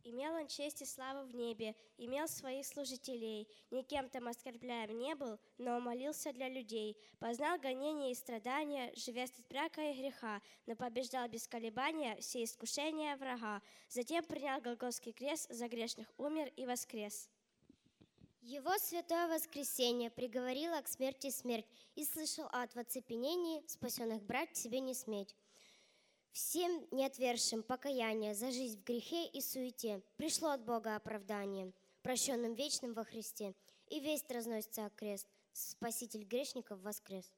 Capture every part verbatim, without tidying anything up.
Имел он честь и славу в небе, имел своих служителей, никем там оскорбляем не был, но молился для людей, познал гонения и страдания, живя от брака и греха, но побеждал без колебания все искушения врага. Затем принял Голгофский крест, за грешных умер и воскрес. Его святое воскресение приговорило к смерти смерть, и слышал ад в оцепенении, спасенных брать к себе не сметь. Всем неотвершим покаяние за жизнь в грехе и суете пришло от Бога оправдание, прощенным вечным во Христе, и весть разносится окрест, Спаситель грешников воскрес.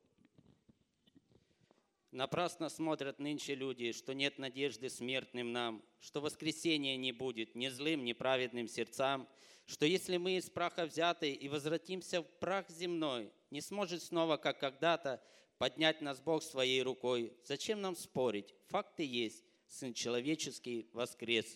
Напрасно смотрят нынче люди, что нет надежды смертным нам, что воскресения не будет ни злым, ни праведным сердцам, что если мы из праха взяты и возвратимся в прах земной, не сможет снова, как когда-то, поднять нас Бог своей рукой. Зачем нам спорить? Факты есть. Сын человеческий воскрес.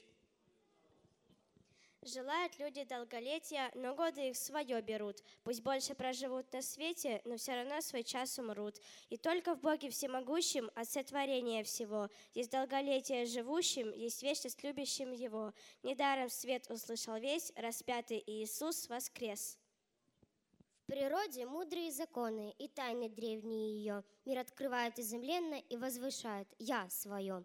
Желают люди долголетия, но годы их свое берут. Пусть больше проживут на свете, но все равно свой час умрут. И только в Боге всемогущем от сотворения всего есть долголетие живущим, есть вечность любящим Его. Недаром свет услышал весь, распятый Иисус воскрес. В природе мудрые законы и тайны древние ее мир открывает изумленно и возвышает «Я свое».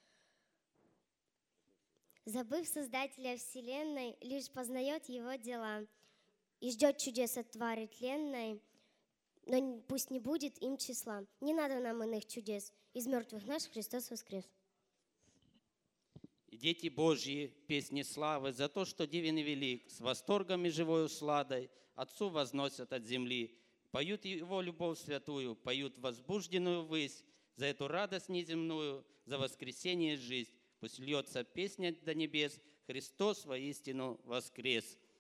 Забыв Создателя Вселенной, лишь познает Его дела и ждет чудес от твари тленной, но пусть не будет им числа. Не надо нам иных чудес, из мертвых наш Христос воскрес. И дети Божьи, песни славы за то, что дивен и велик, с восторгом и живой усладой Отцу возносят от земли, поют Его любовь святую, поют возбужденную высь за эту радость неземную, за воскресение жизнь. Пусть льется песня до небес, Христос воистину воскрес.